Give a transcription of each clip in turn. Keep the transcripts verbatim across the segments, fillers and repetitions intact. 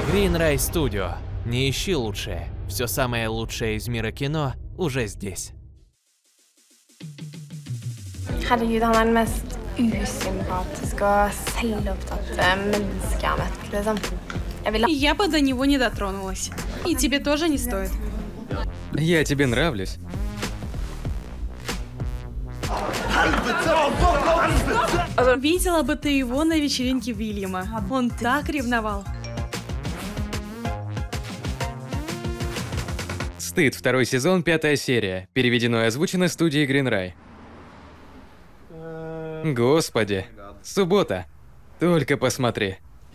Greenray Studio. Не ищи лучшее. Все самое лучшее из мира кино уже здесь. Herregud, han er den mest usympatiske og selvopptatte mennesket jeg har møtt, liksom. Jeg vil ha... Я бы до него не дотронулась. И тебе тоже не стоит. Я тебе нравлюсь. Видела бы ты его на вечеринке Вильяма. Он так ревновал. Стыд, второй сезон, пятая серия. Переведено и озвучено студией Greenray. Господи, суббота. Только посмотри.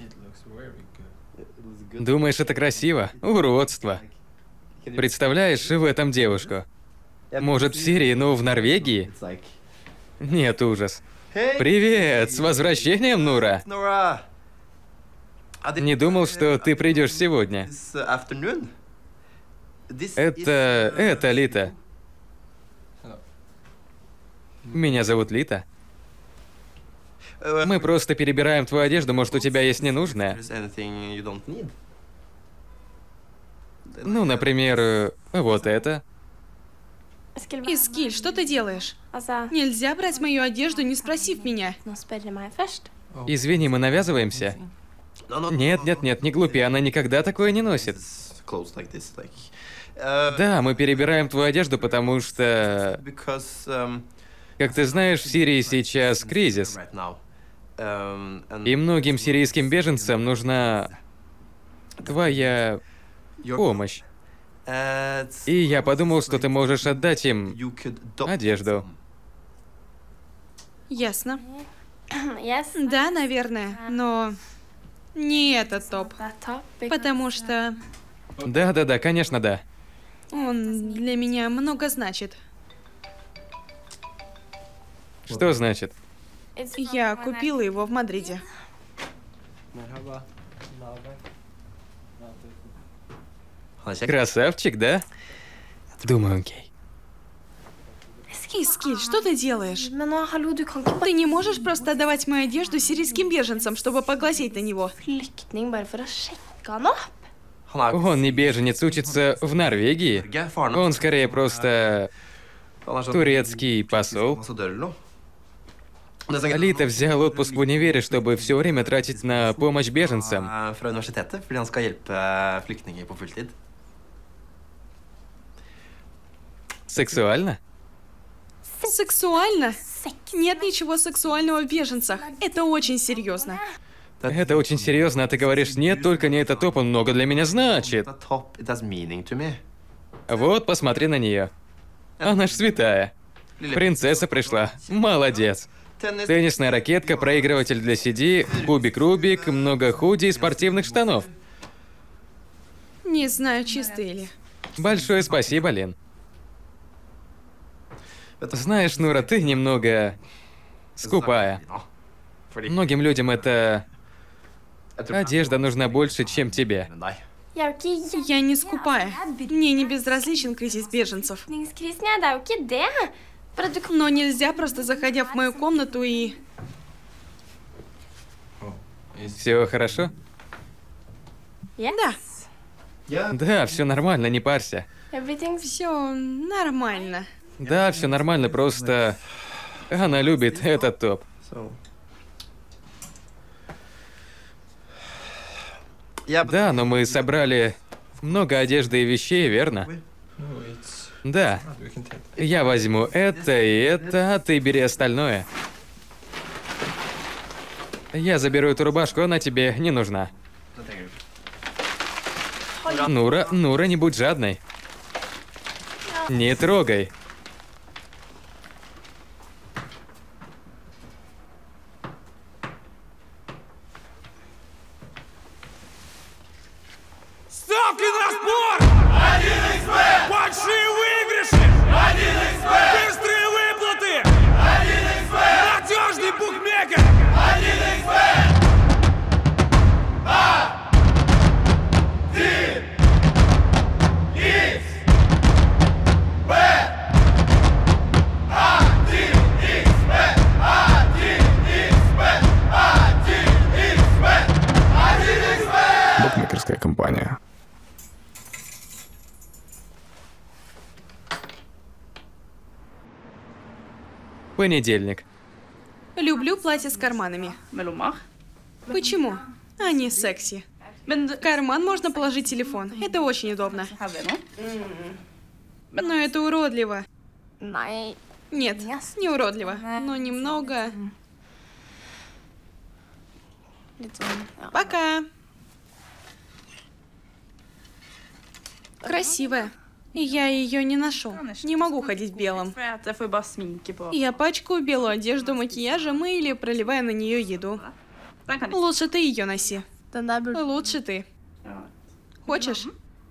Думаешь, это красиво? Уродство. Представляешь в этом девушку? Может, в Сирии, но в Норвегии? Нет, ужас. Привет, с возвращением, Нура. Не думал, что ты придешь сегодня. Это... это Лита. Меня зовут Лита. Мы просто перебираем твою одежду, может, у тебя есть ненужное? Ну, например, вот это. Искиль, что ты делаешь? Altså, Нельзя брать мою одежду, не спросив меня. nå spør du meg først. Извини, мы навязываемся? Нет, нет, нет, не глупи, она никогда такое не носит. Да, мы перебираем твою одежду, потому что... Как ты знаешь, в Сирии сейчас кризис. И многим сирийским беженцам нужна твоя помощь. И я подумал, что ты можешь отдать им одежду. Ясно. Yes. Да, наверное, но не этот топ. That top, because, Потому что Да-да-да, конечно, да. он для меня много значит. Что значит? it's Я from when I- купила его в Мадриде. Красавчик, да? Думаю, окей. Искиль, что ты делаешь? Men nå, hallo, du kan ikke bare Ты не можешь просто отдавать мою одежду сирийским беженцам, чтобы поглазеть на него. flyktning bare for å sjekke han opp. Он не беженец, учится в Норвегии. Он скорее просто турецкий посол. Лита взял отпуск в универе, чтобы все время тратить на помощь беженцам. Fra universitetet, fordi han skal hjelpe flyktninger på fulltid. Сексуально? Сексуально? Нет ничего сексуального в беженцах. Это очень серьезно. Это очень серьезно, а ты говоришь, нет, только не этот топ, он много для меня значит. The top, it has meaning to me. Вот, посмотри на нее. Она ж святая. Принцесса пришла. Молодец. Tennis. Теннисная ракетка, проигрыватель для си ди, кубик Рубик, много худи и спортивных штанов. Не знаю, чистые ли. Большое спасибо, Лин. Знаешь, Нура, ты немного скупая. Многим людям эта одежда нужна больше, чем тебе. Nei. Jeg er jo ikke Я не скупая. Мне не безразличен кризис беженцев. gjerningskrisen, jeg. Det er jo ikke det. Bare du kan... Но нельзя просто, заходя в мою комнату и... Все хорошо? Да, Да, все нормально, не парься. Everything's... все нормально. Да, все нормально, просто она любит этот топ. So. Yeah, but Да, но мы собрали много одежды и вещей, верно? Да. Я возьму это и это, а ты бери остальное. Я заберу эту рубашку, она тебе не нужна. Нура, Нура, не будь жадной. Не трогай. Ставки на спорт! один икс бет! Большие выигрыши! один икс бет! Быстрые выплаты! один икс бет! Надежный букмекер! один икс бет! один икс бет! один икс бет! один икс бет! один икс бет! один икс бет! Букмекерская курьерская компания. Понедельник. Люблю платья с карманами. Почему? Они секси. В карман можно положить телефон. Это очень удобно. Но это уродливо. Nei. Нет, не уродливо, но немного... Litt sånn, ja. Пока. Красивая. Я ее не ношу. Не могу ходить в белом. Я пачкаю белую одежду макияжем или проливаю на нее еду. Лучше ты ее носи. Den der burde... Лучше ты. Хочешь?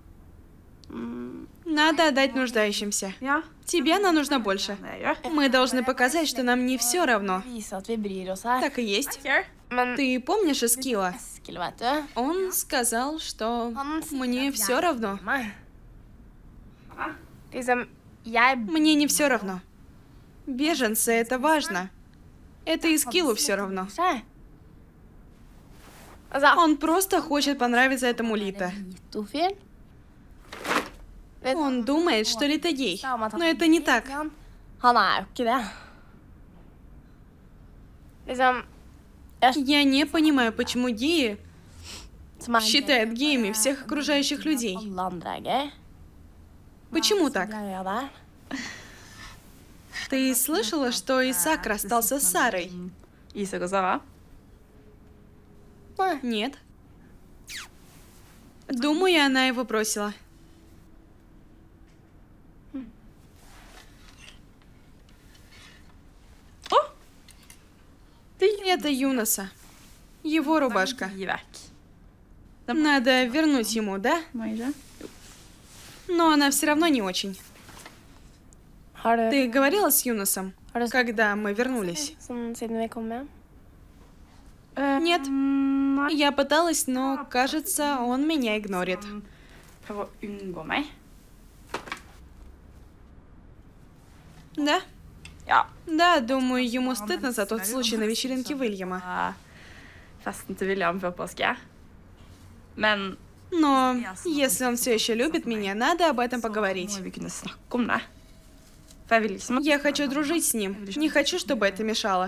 Надо отдать нуждающимся. Тебе она нужна больше. Мы должны показать, что нам не все равно. Vise at vi bryr oss her. Так и есть. Men Ты помнишь Эскила? Eskil, vet du, Он сказал, что han sier мне at все jeg равно. bryr meg. Liksom, jeg Мне не все равно. Беженцы — это важно. Это Эскилу все равно. seg. Altså, Он просто хочет понравиться этому Лита. Lito-fyr. Vet- Он думает, что Лита гей. Sa om at han Но это не так. Han han er jo ikke det. Liksom, Я не понимаю, почему геи som er считают gay, геями всех окружающих людей. alle andre er gay. Почему Så так? greia der. Ты слышала, что Исаак расстался с Сарой? Isak og Sara? Nei. Нет. Думаю, она его бросила. Это Юноса. Его рубашка. Gi vekk. Надо вернуть ему, да? Må jeg ikke? Но она все равно не очень. Har du, Ты говорила с Юносом, har du когда мы вернулись? sånn siden vi kom hjem? Нет. Nei. Я пыталась, но, кажется, он меня игнорит. Prøver å unngå meg. Да? Ja. Да, думаю, ему стыдно за тот случай на вечеринке Уильяма. eh, Festen til William før påske. Men Но если он все еще любит меня, надо об этом så поговорить. må vi kunne snakke om det. For jeg vil liksom Я хочу дружить с ним. Не хочу, чтобы это мешало.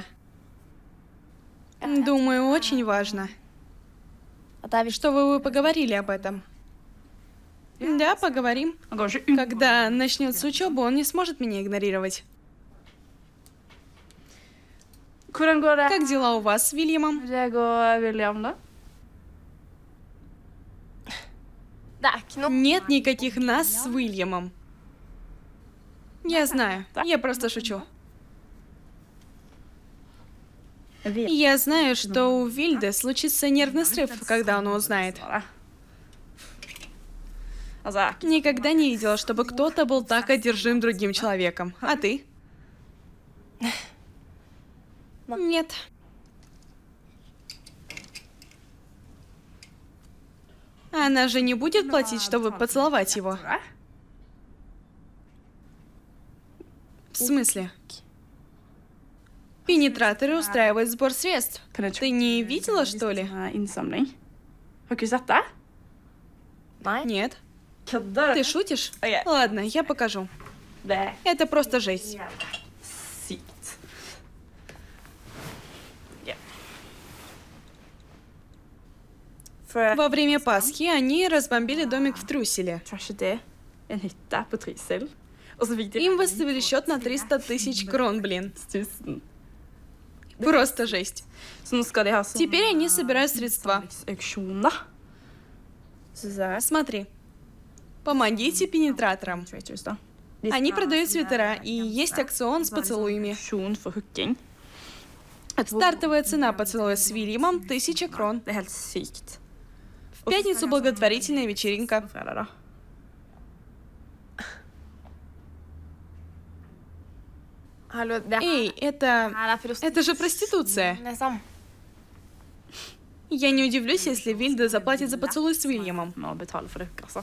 Думаю, очень важно, At det er viktig. чтобы вы поговорили об этом. Да, поговорим. Han går ikke unngå Когда начнется учеба, он не сможет меня игнорировать. Hvordan går det? Как дела у вас с Вильямом? Jeg og William, da? Det er ikke noe Нет никаких нас с Уильямом. Я знаю, я просто шучу. Я знаю, что у Вильды случится нервный срыв, когда он узнает. Altså, jeg er ikke Никогда не видела, чтобы кто-то был так одержим другим человеком. А ты? Нет. Она же не будет платить, чтобы поцеловать его. В смысле? Пенетраторы устраивают сбор средств. Ты не видела, что ли? Eh, Innsamling. Har du ikke sett det? Nei. Нет. Kødder Ты du? шутишь? Окей. Ладно, я покажу. Det er Это просто жесть. sykt. For Во время Пасхи они разбомбили домик в Трюсселе. tror ikke det en hytte på Trysil. Og så fikk de Им выставили счет на триста тысяч крон, блин. tusen. Просто жесть. Så nå skal de ha sånn Теперь они собирают средства. auksjon, da. Synes jeg. Смотри. Помогите пенетраторам. Traitors, da. Они продают свитера, и есть акцион с поцелуями. Auksjon for hooking. Стартовая цена поцелуя с Вильямом — тысяча крон. Det er helt sykt. В пятницу благотворительная вечеринка. På fredag, da. Hallo, det Эй, это... her er prostitusjon. Это же проституция. Liksom. Я не удивлюсь, если Вильда заплатит за поцелуй с Уильямом. Må betale for det, altså.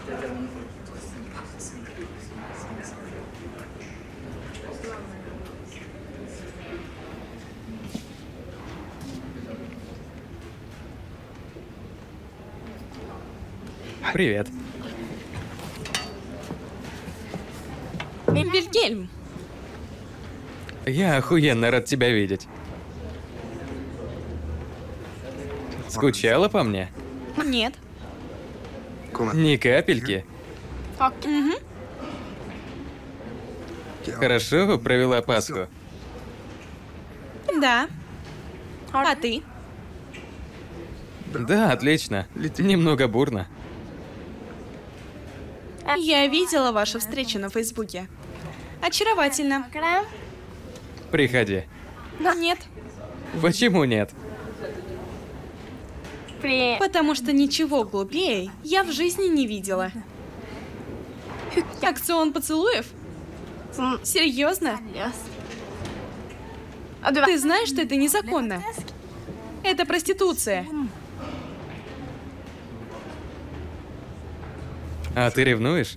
Привет. Вильгельм, Я охуенно рад тебя видеть. Скучала по мне? нет. Ни капельки. Мгм. Хорошо провела Пасху? Да. А ты? Да, отлично. Немного бурно. Я видела вашу встречу на Фейсбуке. Очаровательно. Приходи. Нет, Почему нет? Fordi потому что ничего глупее я в жизни не видела. Акцион поцелуев? sånn Серьезно? seriøst. Ja, du Ты vet знаешь, что это незаконно? Это проституция. А ты ревнуешь?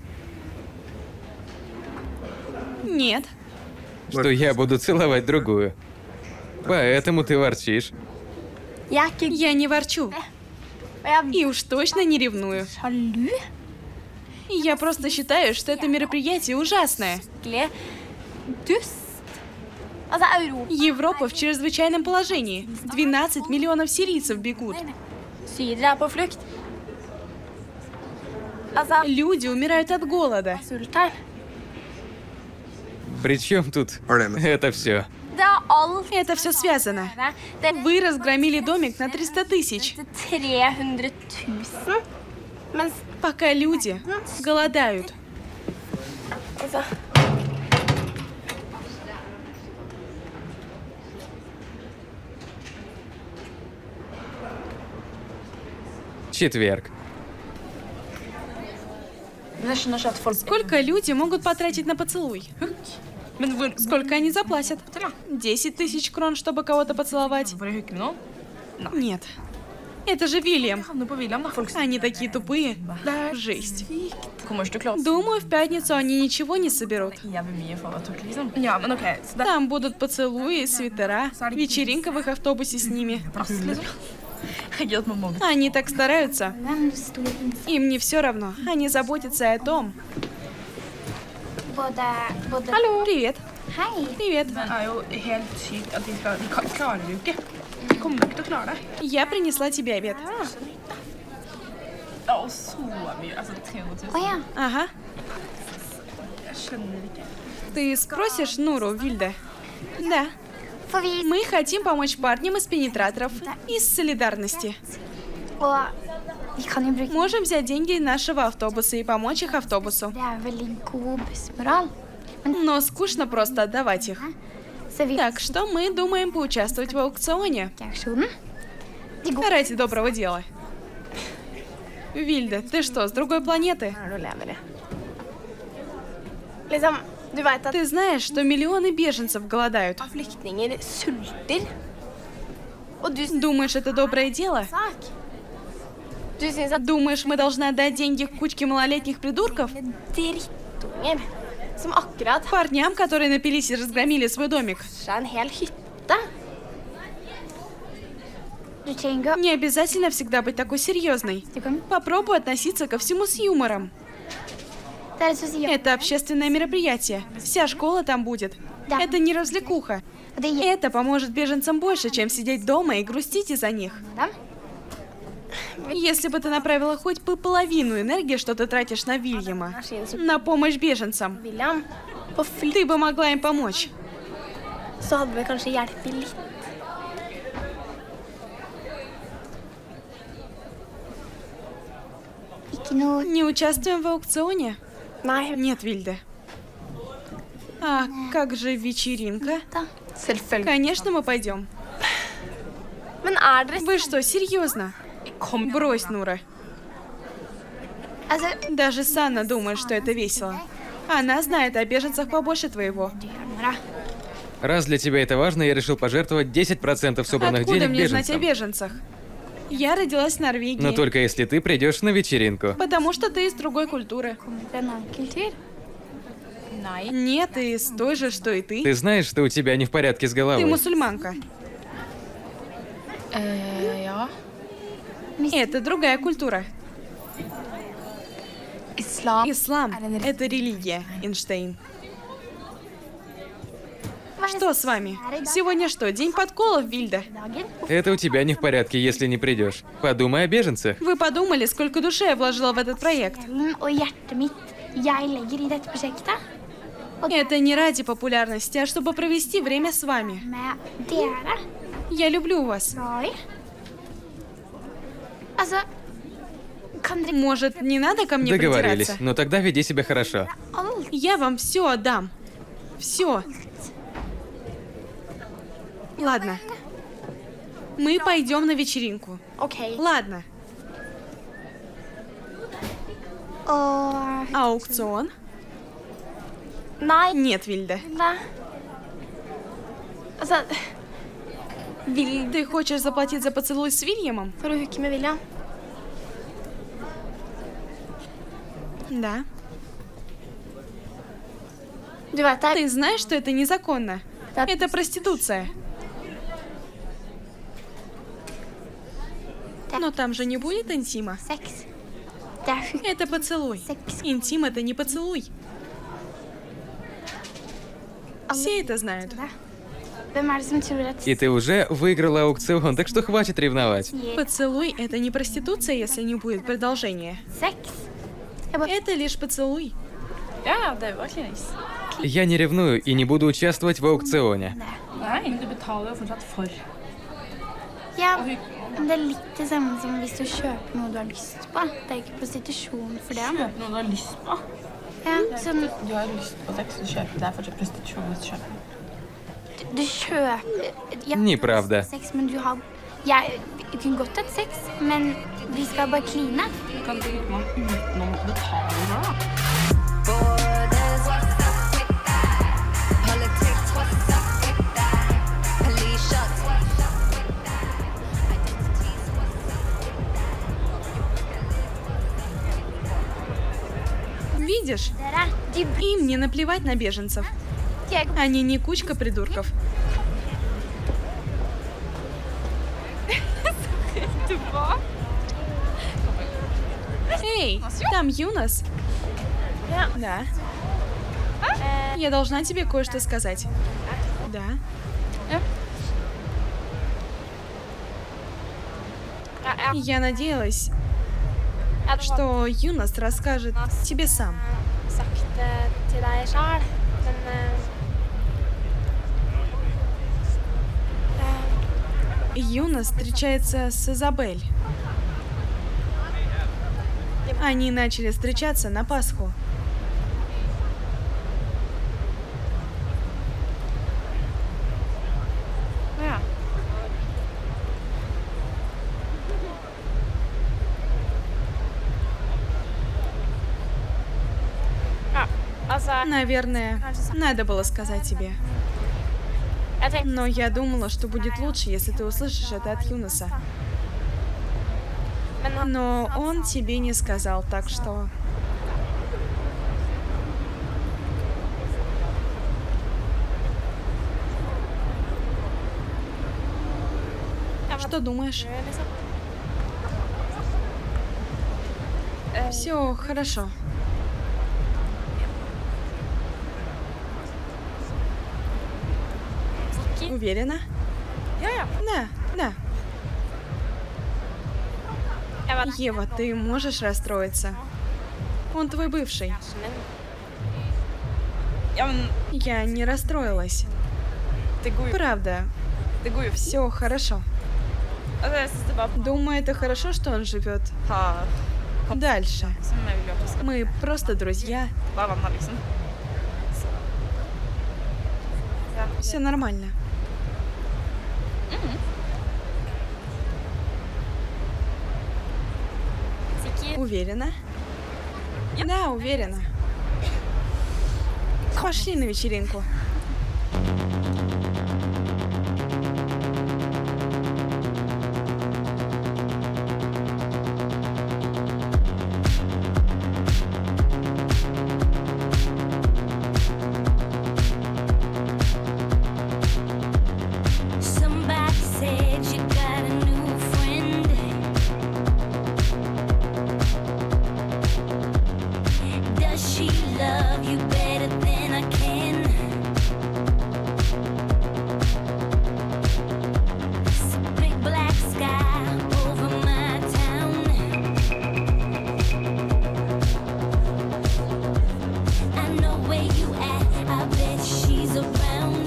Нет. Что я буду целовать другую. Поэтому ты ворчишь. Jeg er ikke Я не ворчу. Og jeg И уж точно не ревную. er sjalu. Я просто считаю, что это мероприятие ужасное. Skikkelig dust. Altså, Europa Европа в чрезвычайном положении. двенадцать миллионов сирийцев бегут. Syrere er på flukt. Altså, Люди умирают от голода. sult her. Причем тут это все? Det er alt Это все связано. Det Вы разгромили домик на триста тысяч, er tre hundre tusen. Mens пока люди голодают. altså, Четверг. Сколько люди могут потратить на поцелуй? Сколько они заплатят? Десять тысяч крон, чтобы кого-то поцеловать? Нет. Это же Вильям. Они такие тупые. Жесть. Думаю, в пятницу они ничего не соберут. Там будут поцелуи, свитера, вечеринка в их автобусе с ними. Они так стараются. hvem sto den Им не все равно. Они заботятся о том. både, både Алло. Привет. Hei. Привет. er jo helt sykt at de skal De kan- klarer det jo ikke. De kommer ikke til å klare det. Я принесла тебе обед. Ja, og så mye. Altså tre hundre tusen. Å ja. Ага. Jeg skjønner ikke. Ты спросишь Нуру, Вильде? Да. For vi Мы хотим помочь парням из пенетраторов из солидарности. Og vi kan jo bruke Можем взять деньги нашего автобуса и помочь их автобусу. Det er veldig god bussmoral. Но скучно просто отдавать их. Så vi Так что мы думаем поучаствовать в аукционе ikke aksjonen. De går ради доброго дела. Вильда, ты что, с другой планеты? her du lever i. Liksom, du vet at Ты знаешь, что миллионы беженцев голодают? flyktninger sulter. Og du syns Думаешь, это доброе дело? sak. Du syns at Думаешь, мы должны отдать деньги кучке малолетних придурков? drittunger som akkurat har Парням, которые напились и разгромили свой домик? seg en hel hytte. Du trenger ikke Не обязательно всегда быть такой серьезной. Du kan Попробуй относиться ко всему с юмором. Det er et sosialt Это общественное мероприятие. Вся школа там будет. Да. Это не развлекуха. Og det gjelder Это поможет беженцам больше, чем сидеть дома и грустить из-за них. dem. Если бы ты направила хоть бы половину энергии, что ты тратишь на Вильяма, на помощь беженцам, William, på fly ты бы могла им помочь. så hadde vi kanskje hjulpet litt. Ikke noe Не участвуем в аукционе? Nei, Нет, Вильда. А как же вечеринка? da. Selvfølgelig. Конечно, мы пойдем. Men er dere Вы что, серьезно? Брось, Нура. Altså, Даже Санна думает, что это весело. Она знает о беженцах побольше твоего. du gjør Nora. Раз для тебя это важно, я решил пожертвовать десять процентов собранных Откуда денег мне знать о беженцам. беженцах? Я родилась в Норвегии. Но только если ты придешь на вечеринку. Потому что ты из другой культуры. Нет, ты из той же, что и ты. Ты знаешь, что у тебя не в порядке с Ты головой? мусульманка. Eh, ja. Это другая культура. Islam. Ислам — это религия, Эйнштейн. Что с вами? Сегодня что, день подколов, Вильда? Это у тебя не в порядке, если не придешь. Подумай о беженцах. Вы подумали, сколько души я вложила в этот проект? Og hjertet mitt jeg legger i dette prosjektet. Это не ради популярности, а чтобы провести время с вами. Med dere. Я люблю вас. Oi. Altså, kan dere Может, не надо ко мне Договорились, придираться? но тогда веди себя хорошо. alt? Я вам все отдам. Все. Ладно. Мы пойдем на вечеринку. Ok. Ладно. Og Аукцион? Nei. Нет, Вильда. Nei. Altså, Виль, ты хочешь заплатить за поцелуй с Вильямом? For å hooke med William. Да. Du vet det. Ты знаешь, что это незаконно? Это проституция. Но там же не будет интима. sex. Det er hook. Это поцелуй. Интим — это не поцелуй. Все это знают. Hvem er det som tror at И ты уже выиграла аукцион, так что хватит ревновать. Поцелуй — это не проституция, если не будет продолжения. sex? Jeg bare Это лишь поцелуй. Ja, det var ikke nice. Я не ревную и не буду участвовать в аукционе. Nei, men du betaler jo fortsatt for. Ja, men det er litt det samme som hvis du kjøper noe du har lyst på. Det er ikke prostitusjon for det. Kjøp noe du har lyst på. Ja, sånn, Du har lyst på sex, du kjøper. Det er fortsatt prostitusjon hvis du kjøper. du kjøper ja, Неправда. sex, men du har Jeg vi kunne godt hatt sex, men vi skal bare kline. Du kan drikke meg utenom å betale da. da. Видишь? Dere, de Им не наплевать на беженцев. jeg, Они не кучка придурков. Эй, там Юнос. Да. Я должна тебе кое-что сказать. Да. Я надеялась, что Юнос расскажет тебе сам. Sagt det til deg sjøl, men eh, Юнос встречается с Изабель. Они начали встречаться на Пасху. Ja. Ja, altså Наверное, надо было сказать тебе. Jeg tenkte Но я думала, что будет лучше, если ты услышишь это от Юноса. Men han Но он тебе не сказал, так что... Что думаешь? Все хорошо. Уверена? Ja, ja. Да, да. Jeg var Ева, ты можешь расстроиться? Он твой бывший. kjæresten min. Ja, men Я не расстроилась. det går jo Правда, Det går jo fint. все хорошо. Altså, jeg synes det bare Думаю, это хорошо, что он живет har дальше. som jeg vil at det skal Мы просто друзья. være venner, liksom. Все нормально. Sikker. Уверена? Да, уверена. Пошли на вечеринку. love you better than I can. It's a big black sky over my town. I know where you at, I bet she's around.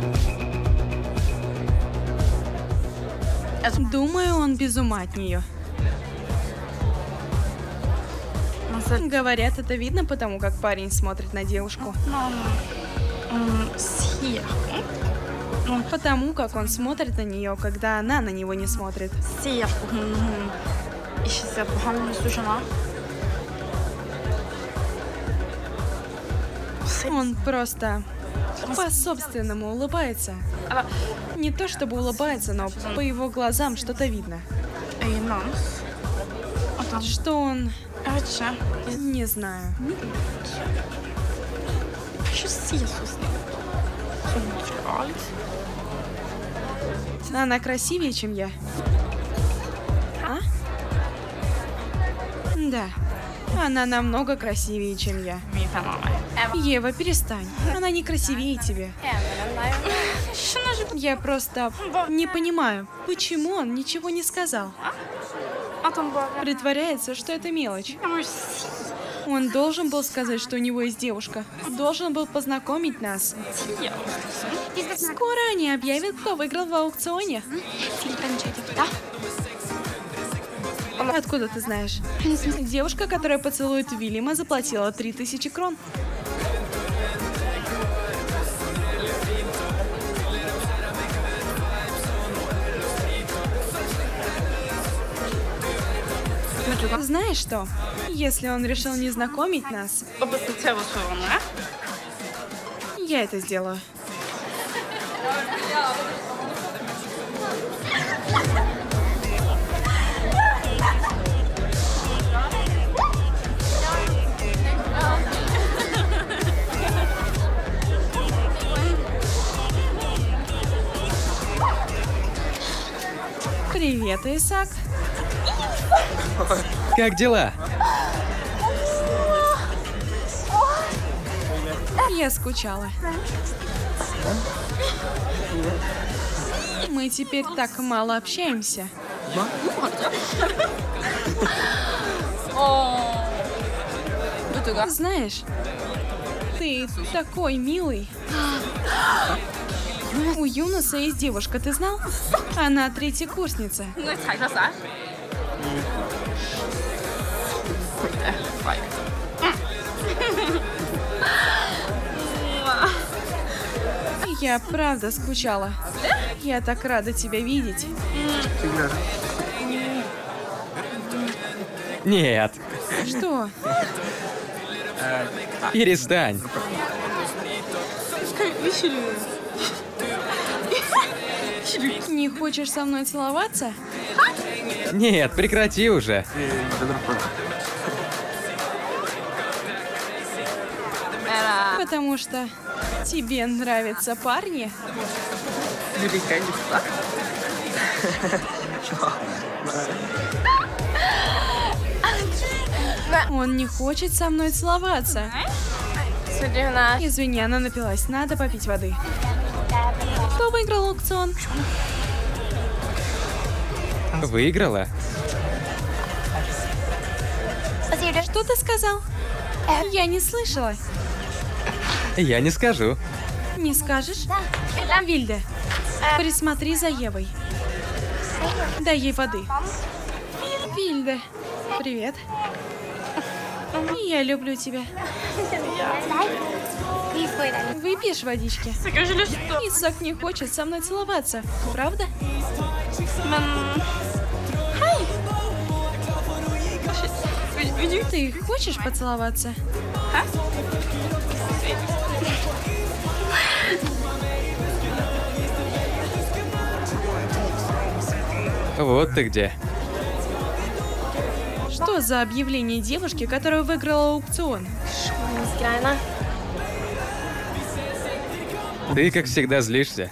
Думаю, он без ума от нее. Говорят, это видно потому, как парень смотрит на девушку. Потому как он смотрит на нее, когда она на него не смотрит. Он просто по-собственному улыбается. Не то чтобы улыбается, но по его глазам что-то видно. Что он... Не знаю. Она красивее, чем я. А? Да. Она намного красивее, чем я. Ева, перестань. Она не красивее тебя. Я просто не понимаю, почему он ничего не сказал. Притворяется, что это мелочь. Он должен был сказать, что у него есть девушка. Должен был познакомить нас. Скоро они объявят, кто выиграл в аукционе. Откуда ты знаешь? Девушка, которая поцелует Вильяма, заплатила три тысячи крон. Знаешь что? Если он решил не знакомить нас, я это сделаю. Привет, Исаак. Как дела? Я скучала. Мы теперь так мало общаемся. Знаешь, ты такой милый. У Юноса есть девушка, ты знал? Она третьекурсница. Я правда скучала. Я так рада тебя видеть. Нет. Что? Перестань. Не хочешь со мной целоваться? Нет, прекрати уже. Потому что тебе нравятся парни? Он не хочет со мной целоваться. Извини, она напилась. Надо попить воды. Кто выиграл аукцион? Выиграла? Что ты сказал? Я не слышала. Я не скажу. Не скажешь? Вильде, присмотри за Евой. Дай ей воды. Вильде, привет. Я люблю тебя. Выпьешь водички? Исаак не хочет со мной целоваться, правда? Ты хочешь поцеловаться? Вот ты где. Что за объявление девушки, которая выиграла аукцион? Ты, как всегда, злишься.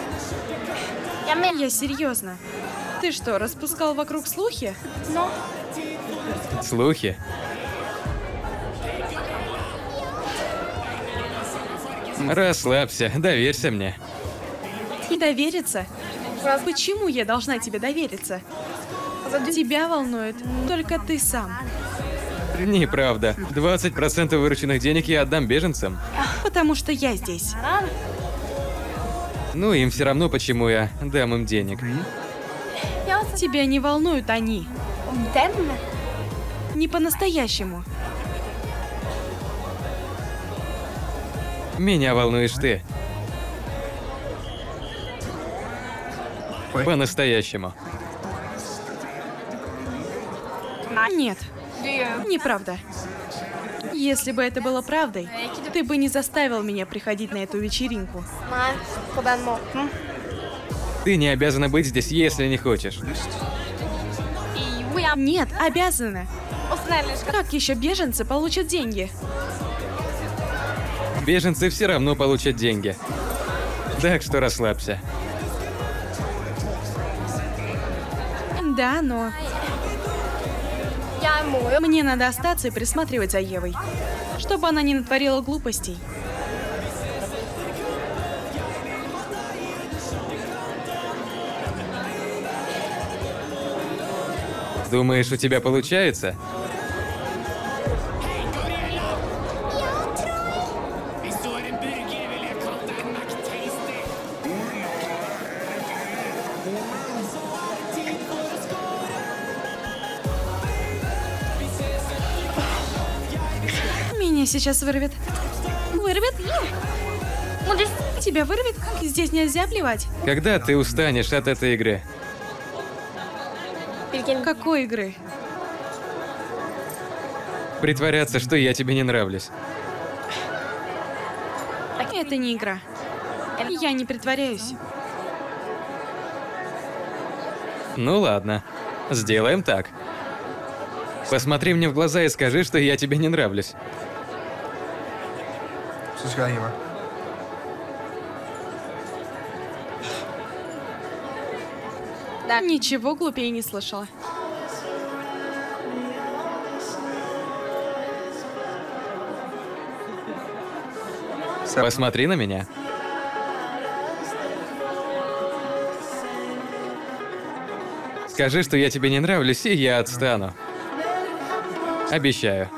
Я серьезно. Ты что, распускал вокруг слухи? Слухи? Расслабься, доверься мне. И довериться? Почему я должна тебе довериться? Тебя волнует только ты сам. Неправда. двадцать процентов вырученных денег я отдам беженцам. Потому что я здесь. Ну, им все равно, почему я дам им денег. Тебя не волнуют они. Не по-настоящему. Меня волнуешь ты. По-настоящему. Нет, неправда. Если бы это было правдой, ты бы не заставил меня приходить на эту вечеринку. Nei, på den måten. Ты не обязана быть здесь, если не хочешь. Нет, обязана. Как еще беженцы получат деньги? Беженцы все равно получат деньги. Так что расслабься. Да, но... Jeg må jo Мне надо остаться и присматривать за Евой, чтобы она не натворила глупостей. Думаешь, у тебя получается? Меня сейчас вырвет. Вырвет? Тебя вырвет? Здесь нельзя плевать. Когда ты устанешь от этой игры? Какой игры? Притворяться, что я тебе не нравлюсь. Это не игра. Я не притворяюсь. Ну ладно, сделаем так. Посмотри мне в глаза и скажи, что я тебе не нравлюсь. Så skal jeg gi meg. Ничего глупее не слышала. Посмотри на меня. Скажи, что я тебе не нравлюсь, и я отстану. Обещаю.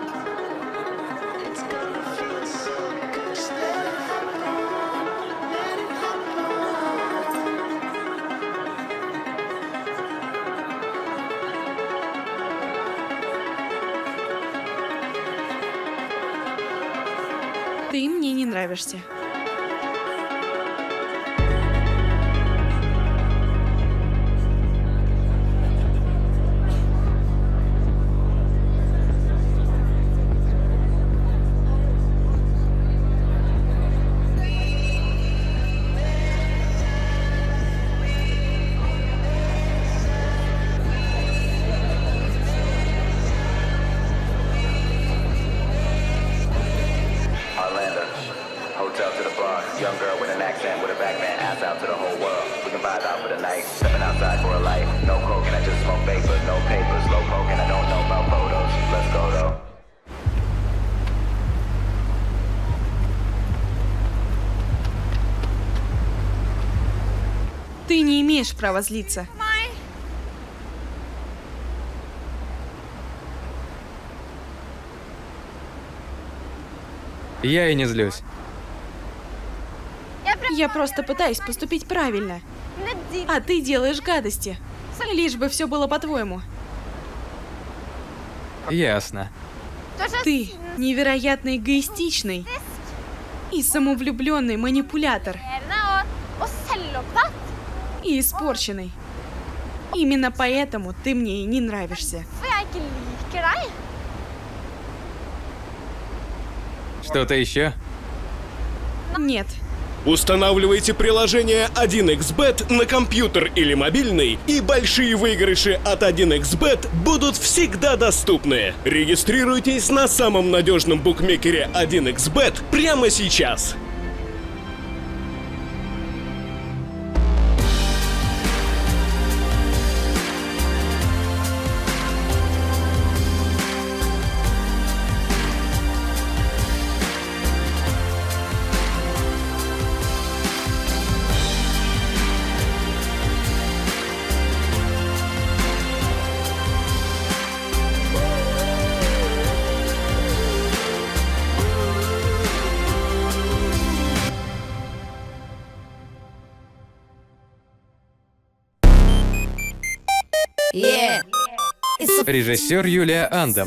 Ты мне не нравишься. Hotel to the bar, young girl with an accent, with a backband, ass out to the whole world. We can vibe out for the night, stepping outside for a light. No coke and I just smoke vapor, no paper, slow poke and I don't know about photos. Let's go though. Ты не имеешь права злиться. Я и не злюсь. Я просто пытаюсь поступить правильно. А ты делаешь гадости. Лишь бы все было по-твоему. Ясно. Ты невероятно эгоистичный и самовлюбленный манипулятор. И испорченный. Именно поэтому ты мне и не нравишься. Что-то еще? Нет. Устанавливайте приложение один икс бет на компьютер или мобильный, и большие выигрыши от один икс бет будут всегда доступны. Регистрируйтесь на самом надежном букмекере один икс бет прямо сейчас. Режиссер Юлия Андам.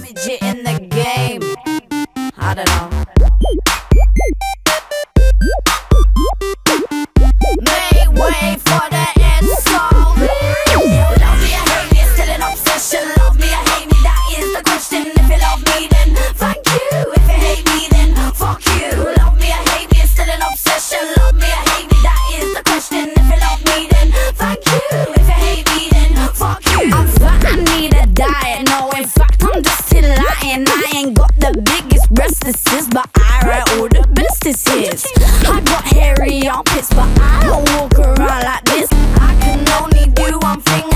But I write all the bestest hits. I got hairy armpits, but I don't walk around like this. I can only do one thing.